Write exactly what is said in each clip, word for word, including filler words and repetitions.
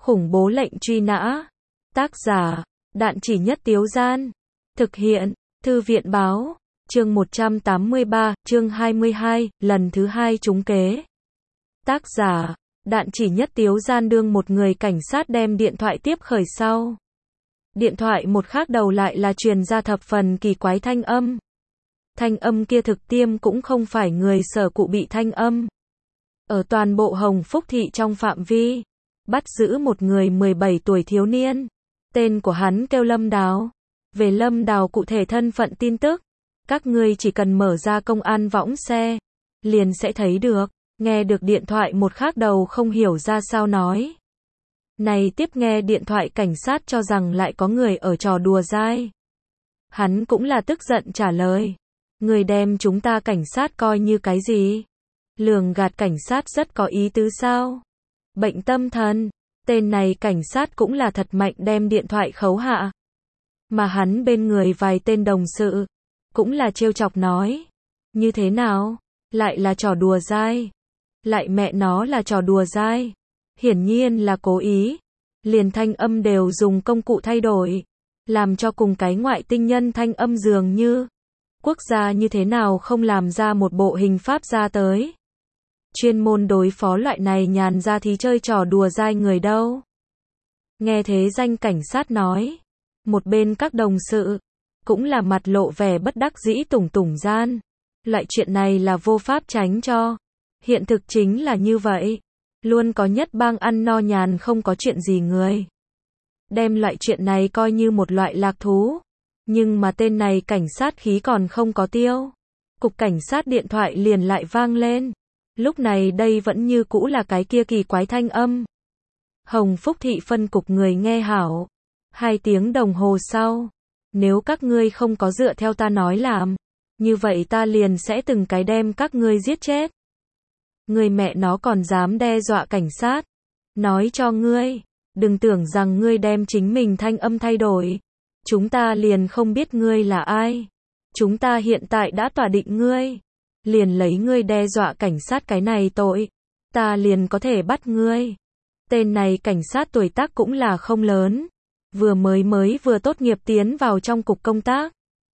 Khủng bố lệnh truy nã. Tác giả, Đạn Chỉ Nhất Tiếu Gian. Thực hiện, Thư viện Báo. Chương một trăm tám mươi ba, chương hai mươi hai, lần thứ hai trúng kế. Tác giả, Đạn Chỉ Nhất Tiếu Gian. Đương một người cảnh sát đem điện thoại tiếp khởi sau. Điện thoại một khác đầu lại là truyền ra thập phần kỳ quái thanh âm. Thanh âm kia thực tiêm cũng không phải người sở cụ bị thanh âm. Ở toàn bộ Hồng Phúc thị trong phạm vi, bắt giữ một người mười bảy tuổi thiếu niên. Tên của hắn kêu Lâm Đào. Về Lâm Đào cụ thể thân phận tin tức, các ngươi chỉ cần mở ra công an võng xe, liền sẽ thấy được. Nghe được điện thoại một khác đầu không hiểu ra sao nói. Này tiếp nghe điện thoại cảnh sát cho rằng lại có người ở trò đùa dai. Hắn cũng là tức giận trả lời. Người đem chúng ta cảnh sát coi như cái gì? Lường gạt cảnh sát rất có ý tứ sao? Bệnh tâm thần. Tên này cảnh sát cũng là thật mạnh đem điện thoại khấu hạ. Mà hắn bên người vài tên đồng sự, cũng là trêu chọc nói. Như thế nào? Lại là trò đùa dai. Lại mẹ nó là trò đùa dai. Hiển nhiên là cố ý. Liền thanh âm đều dùng công cụ thay đổi. Làm cho cùng cái ngoại tinh nhân thanh âm dường như. Quốc gia như thế nào không làm ra một bộ hình pháp ra tới. Chuyên môn đối phó loại này nhàn ra thì chơi trò đùa dai người đâu. Nghe thế danh cảnh sát nói. Một bên các đồng sự, cũng là mặt lộ vẻ bất đắc dĩ tủng tủng gian. Loại chuyện này là vô pháp tránh cho. Hiện thực chính là như vậy. Luôn có nhất bang ăn no nhàn không có chuyện gì người. Đem loại chuyện này coi như một loại lạc thú. Nhưng mà tên này cảnh sát khí còn không có tiêu. Cục cảnh sát điện thoại liền lại vang lên. Lúc này đây vẫn như cũ là cái kia kỳ quái thanh âm. Hồng Phúc thị phân cục người nghe hảo. Hai tiếng đồng hồ sau. Nếu các ngươi không có dựa theo ta nói làm. Như vậy ta liền sẽ từng cái đem các ngươi giết chết. Người mẹ nó còn dám đe dọa cảnh sát. Nói cho ngươi. Đừng tưởng rằng ngươi đem chính mình thanh âm thay đổi. Chúng ta liền không biết ngươi là ai. Chúng ta hiện tại đã tỏa định ngươi. Liền lấy ngươi đe dọa cảnh sát cái này tội. Ta liền có thể bắt ngươi. Tên này cảnh sát tuổi tác cũng là không lớn. Vừa mới mới vừa tốt nghiệp tiến vào trong cục công tác.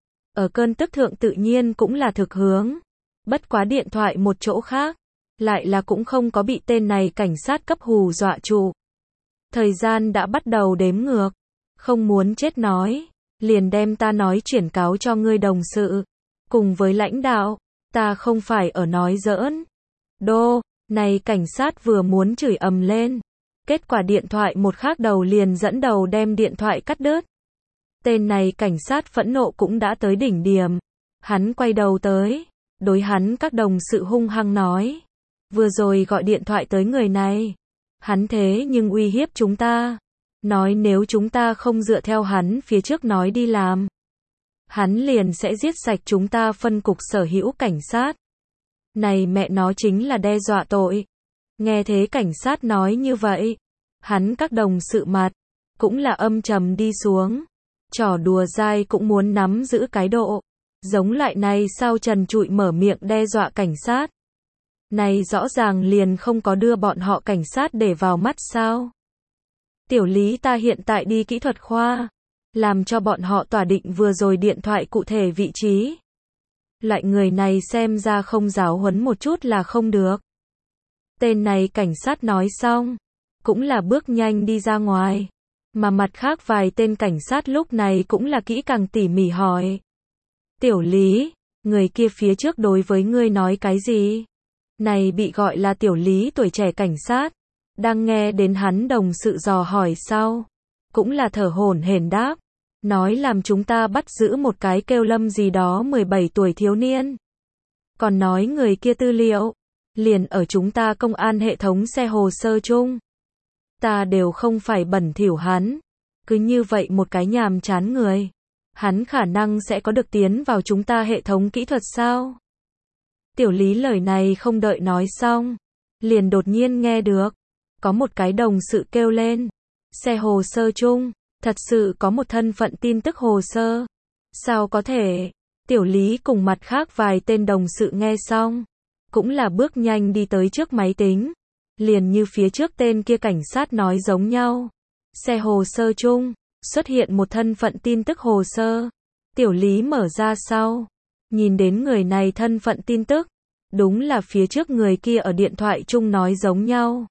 Ở cơn tức thượng tự nhiên cũng là thực hướng. Bất quá điện thoại một chỗ khác. Lại là cũng không có bị tên này cảnh sát cấp hù dọa trụ. Thời gian đã bắt đầu đếm ngược. Không muốn chết nói. Liền đem ta nói chuyển cáo cho ngươi đồng sự. Cùng với lãnh đạo. Ta không phải ở nói giỡn. Đô, này cảnh sát vừa muốn chửi ầm lên. Kết quả điện thoại một khác đầu liền dẫn đầu đem điện thoại cắt đứt. Tên này cảnh sát phẫn nộ cũng đã tới đỉnh điểm. Hắn quay đầu tới. Đối hắn các đồng sự hung hăng nói. Vừa rồi gọi điện thoại tới người này. Hắn thế nhưng uy hiếp chúng ta. Nói nếu chúng ta không dựa theo hắn phía trước nói đi làm. Hắn liền sẽ giết sạch chúng ta phân cục sở hữu cảnh sát. Này mẹ nó chính là đe dọa tội. Nghe thế cảnh sát nói như vậy. Hắn các đồng sự mặt. Cũng là âm trầm đi xuống. Trò đùa dai cũng muốn nắm giữ cái độ. Giống loại này sao trần trụi mở miệng đe dọa cảnh sát. Này rõ ràng liền không có đưa bọn họ cảnh sát để vào mắt sao. Tiểu Lý ta hiện tại đi kỹ thuật khoa. Làm cho bọn họ tỏa định vừa rồi điện thoại cụ thể vị trí. Loại người này xem ra không giáo huấn một chút là không được. Tên này cảnh sát nói xong. Cũng là bước nhanh đi ra ngoài. Mà mặt khác vài tên cảnh sát lúc này cũng là kỹ càng tỉ mỉ hỏi. Tiểu Lý, người kia phía trước đối với ngươi nói cái gì? Này bị gọi là Tiểu Lý tuổi trẻ cảnh sát. Đang nghe đến hắn đồng sự dò hỏi sau. Cũng là thở hổn hển đáp. Nói làm chúng ta bắt giữ một cái kêu Lâm gì đó mười bảy tuổi thiếu niên. Còn nói người kia tư liệu. Liền ở chúng ta công an hệ thống xe hồ sơ chung. Ta đều không phải bẩn thỉu hắn. Cứ như vậy một cái nhàm chán người. Hắn khả năng sẽ có được tiến vào chúng ta hệ thống kỹ thuật sao? Tiểu Lý lời này không đợi nói xong. Liền đột nhiên nghe được. Có một cái đồng sự kêu lên. Xe hồ sơ chung. Thật sự có một thân phận tin tức hồ sơ. Sao có thể? Tiểu Lý cùng mặt khác vài tên đồng sự nghe xong. Cũng là bước nhanh đi tới trước máy tính. Liền như phía trước tên kia cảnh sát nói giống nhau. Xe hồ sơ chung, xuất hiện một thân phận tin tức hồ sơ. Tiểu Lý mở ra sau, nhìn đến người này thân phận tin tức, đúng là phía trước người kia ở điện thoại chung nói giống nhau.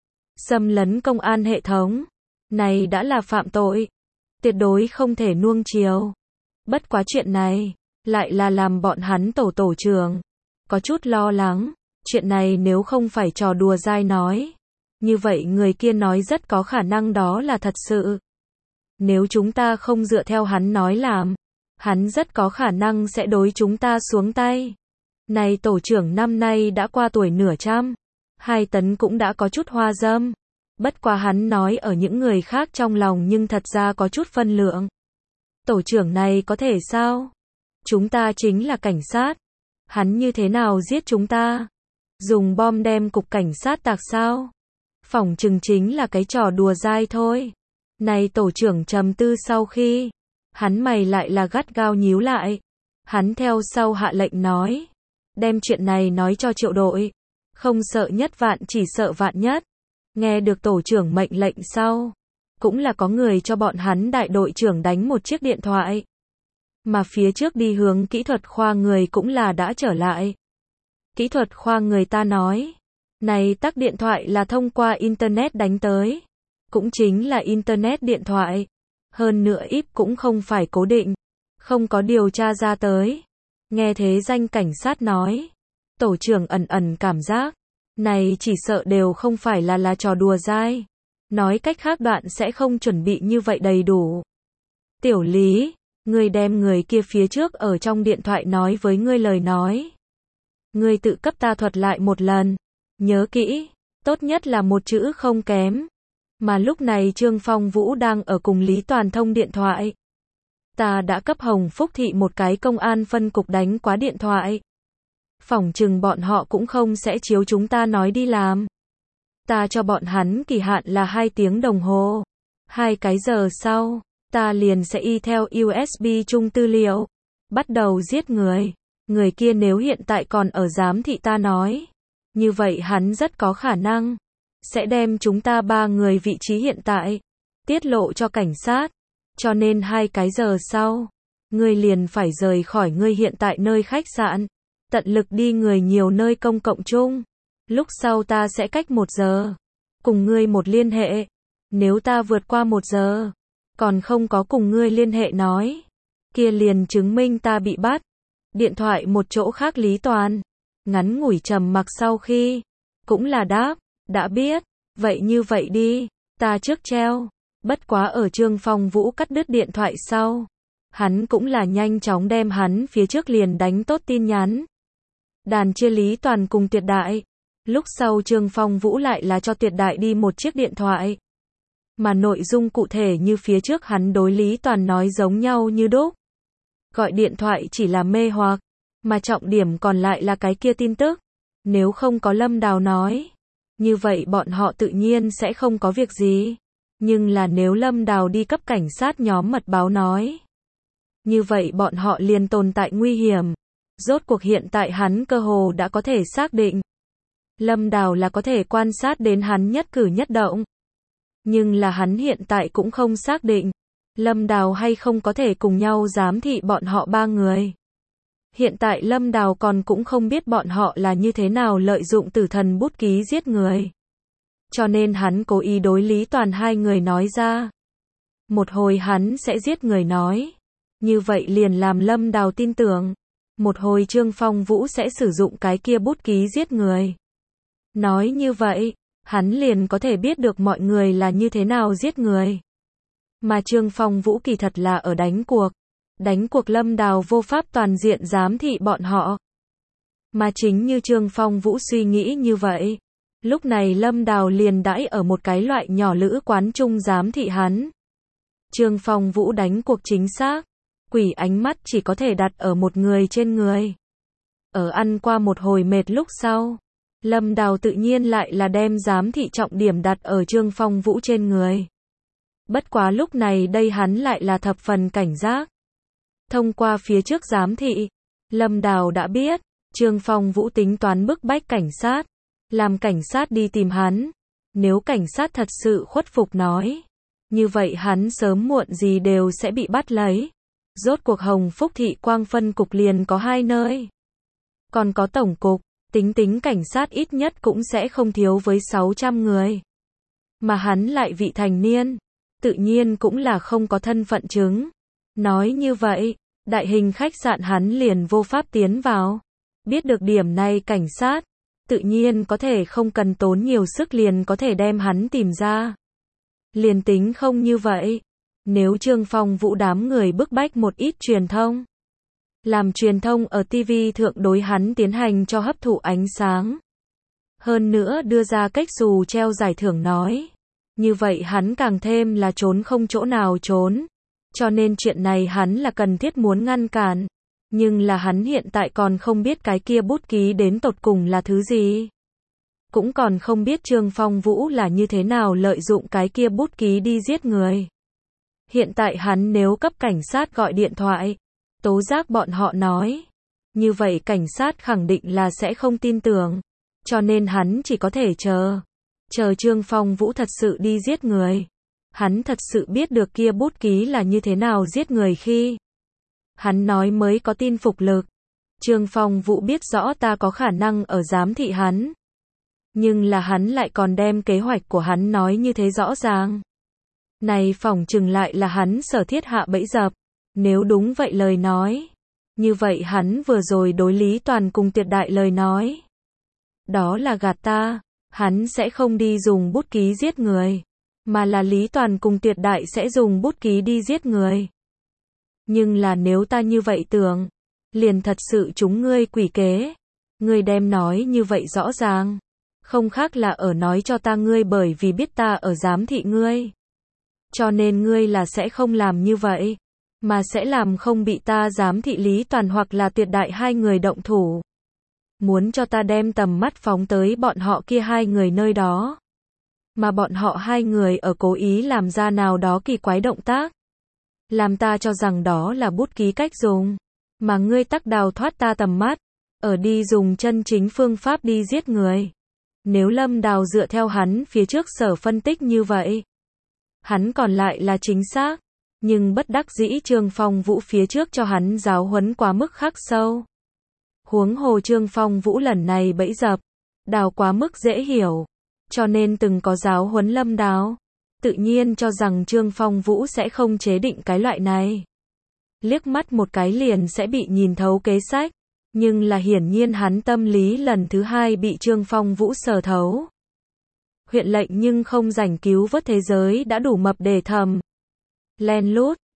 Xâm lấn công an hệ thống, này đã là phạm tội, tuyệt đối không thể nuông chiều. Bất quá chuyện này, lại là làm bọn hắn tổ tổ trưởng có chút lo lắng, chuyện này nếu không phải trò đùa dai nói, như vậy người kia nói rất có khả năng đó là thật sự. Nếu chúng ta không dựa theo hắn nói làm, hắn rất có khả năng sẽ đối chúng ta xuống tay. Này tổ trưởng năm nay đã qua tuổi nửa trăm, hai tấn cũng đã có chút hoa dâm. Bất quá hắn nói ở những người khác trong lòng nhưng thật ra có chút phân lượng. Tổ trưởng này có thể sao? Chúng ta chính là cảnh sát. Hắn như thế nào giết chúng ta? Dùng bom đem cục cảnh sát tạc sao? Phỏng chừng chính là cái trò đùa dai thôi. Này tổ trưởng trầm tư sau khi, hắn mày lại là gắt gao nhíu lại. Hắn theo sau hạ lệnh nói, đem chuyện này nói cho triệu đội. Không sợ nhất vạn chỉ sợ vạn nhất. Nghe được tổ trưởng mệnh lệnh sau, cũng là có người cho bọn hắn đại đội trưởng đánh một chiếc điện thoại. Mà phía trước đi hướng kỹ thuật khoa người cũng là đã trở lại. Kỹ thuật khoa người ta nói, này tắc điện thoại là thông qua Internet đánh tới. Cũng chính là Internet điện thoại. Hơn nữa íp cũng không phải cố định. Không có điều tra ra tới. Nghe thế danh cảnh sát nói. Tổ trưởng ẩn ẩn cảm giác. Này chỉ sợ đều không phải là là trò đùa dai. Nói cách khác đoạn sẽ không chuẩn bị như vậy đầy đủ. Tiểu Lý, ngươi đem người kia phía trước ở trong điện thoại nói với ngươi lời nói. Ngươi tự cấp ta thuật lại một lần. Nhớ kỹ, tốt nhất là một chữ không kém. Mà lúc này Trương Phong Vũ đang ở cùng Lý Toàn thông điện thoại. Ta đã cấp Hồng Phúc Thị một cái công an phân cục đánh quá điện thoại. Phỏng chừng bọn họ cũng không sẽ chiếu chúng ta nói đi làm. Ta cho bọn hắn kỳ hạn là hai tiếng đồng hồ. Hai cái giờ sau, ta liền sẽ y theo u ét bê chung tư liệu. Bắt đầu giết người. Người kia nếu hiện tại còn ở giám thị ta nói. Như vậy hắn rất có khả năng sẽ đem chúng ta ba người vị trí hiện tại tiết lộ cho cảnh sát. Cho nên hai cái giờ sau, ngươi liền phải rời khỏi ngươi hiện tại nơi khách sạn. Tận lực đi người nhiều nơi công cộng chung. Lúc sau ta sẽ cách một giờ cùng ngươi một liên hệ. Nếu ta vượt qua một giờ còn không có cùng ngươi liên hệ nói, kia liền chứng minh ta bị bắt. Điện thoại một chỗ khác Lý Toàn ngắn ngủi trầm mặc sau khi cũng là đáp, đã biết, vậy như vậy đi, ta trước treo. Bất quá ở Trương Phong Vũ cắt đứt điện thoại sau, hắn cũng là nhanh chóng đem hắn phía trước liền đánh tốt tin nhắn. Đàn chia Lý Toàn cùng Tuyệt Đại. Lúc sau Trương Phong Vũ lại là cho Tuyệt Đại đi một chiếc điện thoại. Mà nội dung cụ thể như phía trước hắn đối Lý Toàn nói giống nhau như đúc. Gọi điện thoại chỉ là mê hoặc, mà trọng điểm còn lại là cái kia tin tức. Nếu không có Lâm Đào nói, như vậy bọn họ tự nhiên sẽ không có việc gì. Nhưng là nếu Lâm Đào đi cấp cảnh sát nhóm mật báo nói, như vậy bọn họ liền tồn tại nguy hiểm. Rốt cuộc hiện tại hắn cơ hồ đã có thể xác định Lâm Đào là có thể quan sát đến hắn nhất cử nhất động. Nhưng là hắn hiện tại cũng không xác định Lâm Đào hay không có thể cùng nhau giám thị bọn họ ba người. Hiện tại Lâm Đào còn cũng không biết bọn họ là như thế nào lợi dụng tử thần bút ký giết người. Cho nên hắn cố ý đối Lý Toàn hai người nói ra. Một hồi hắn sẽ giết người nói. Như vậy liền làm Lâm Đào tin tưởng. Một hồi Trương Phong Vũ sẽ sử dụng cái kia bút ký giết người. Nói như vậy, hắn liền có thể biết được mọi người là như thế nào giết người. Mà Trương Phong Vũ kỳ thật là ở đánh cuộc. Đánh cuộc Lâm Đào vô pháp toàn diện giám thị bọn họ. Mà chính như Trương Phong Vũ suy nghĩ như vậy. Lúc này Lâm Đào liền đãi ở một cái loại nhỏ lữ quán chung giám thị hắn. Trương Phong Vũ đánh cuộc chính xác. Quỷ ánh mắt chỉ có thể đặt ở một người trên người. Ở ăn qua một hồi mệt lúc sau, Lâm Đào tự nhiên lại là đem giám thị trọng điểm đặt ở Trương Phong Vũ trên người. Bất quá lúc này đây hắn lại là thập phần cảnh giác. Thông qua phía trước giám thị, Lâm Đào đã biết, Trương Phong Vũ tính toán bức bách cảnh sát. làm cảnh sát đi tìm hắn. Nếu cảnh sát thật sự khuất phục nói, như vậy hắn sớm muộn gì đều sẽ bị bắt lấy. Rốt cuộc Hồng Phúc thị quang phân cục liền có hai nơi. Còn có tổng cục, tính tính cảnh sát ít nhất cũng sẽ không thiếu với sáu trăm người. Mà hắn lại vị thành niên, tự nhiên cũng là không có thân phận chứng. Nói như vậy, đại hình khách sạn hắn liền vô pháp tiến vào. Biết được điểm này cảnh sát, tự nhiên có thể không cần tốn nhiều sức liền có thể đem hắn tìm ra. Liền tính không như vậy, nếu Trương Phong Vũ đám người bức bách một ít truyền thông, làm truyền thông ở ti vi thượng đối hắn tiến hành cho hấp thụ ánh sáng. Hơn nữa đưa ra cách xù treo giải thưởng nói. Như vậy hắn càng thêm là trốn không chỗ nào trốn. Cho nên chuyện này hắn là cần thiết muốn ngăn cản. Nhưng là hắn hiện tại còn không biết cái kia bút ký đến tột cùng là thứ gì. Cũng còn không biết Trương Phong Vũ là như thế nào lợi dụng cái kia bút ký đi giết người. Hiện tại hắn nếu cấp cảnh sát gọi điện thoại, tố giác bọn họ nói, như vậy cảnh sát khẳng định là sẽ không tin tưởng. Cho nên hắn chỉ có thể chờ. Chờ Trương Phong Vũ thật sự đi giết người. Hắn thật sự biết được kia bút ký là như thế nào giết người khi hắn nói mới có tin phục lực. Trương Phong Vũ biết rõ ta có khả năng ở giám thị hắn. Nhưng là hắn lại còn đem kế hoạch của hắn nói như thế rõ ràng. Này phỏng chừng lại là hắn sở thiết hạ bẫy dập. Nếu đúng vậy lời nói. Như vậy hắn vừa rồi đối Lý Toàn cùng Tiệt Đại lời nói. Đó là gạt ta. Hắn sẽ không đi dùng bút ký giết người. Mà là Lý Toàn cùng Tiệt Đại sẽ dùng bút ký đi giết người. Nhưng là nếu ta như vậy tưởng, liền thật sự chúng ngươi quỷ kế. Ngươi đem nói như vậy rõ ràng. Không khác là ở nói cho ta ngươi bởi vì biết ta ở giám thị ngươi. Cho nên ngươi là sẽ không làm như vậy. Mà sẽ làm không bị ta giám thị Lý Toàn hoặc là Tiệt Đại hai người động thủ. Muốn cho ta đem tầm mắt phóng tới bọn họ kia hai người nơi đó. Mà bọn họ hai người ở cố ý làm ra nào đó kỳ quái động tác. Làm ta cho rằng đó là bút ký cách dùng. Mà ngươi tắc đào thoát ta tầm mắt. Ở đi dùng chân chính phương pháp đi giết người. Nếu Lâm Đào dựa theo hắn phía trước sở phân tích như vậy. Hắn còn lại là chính xác. Nhưng bất đắc dĩ Trương Phong Vũ phía trước cho hắn giáo huấn quá mức khắc sâu. Huống hồ Trương Phong Vũ lần này bẫy dập. Đào quá mức dễ hiểu. Cho nên từng có giáo huấn Lâm Đào. Tự nhiên cho rằng Trương Phong Vũ sẽ không chế định cái loại này. Liếc mắt một cái liền sẽ bị nhìn thấu kế sách. Nhưng là hiển nhiên hắn tâm lý lần thứ hai bị Trương Phong Vũ sờ thấu. Huyện lệnh nhưng không rảnh cứu vớt thế giới đã đủ mập để thầm. Len lút,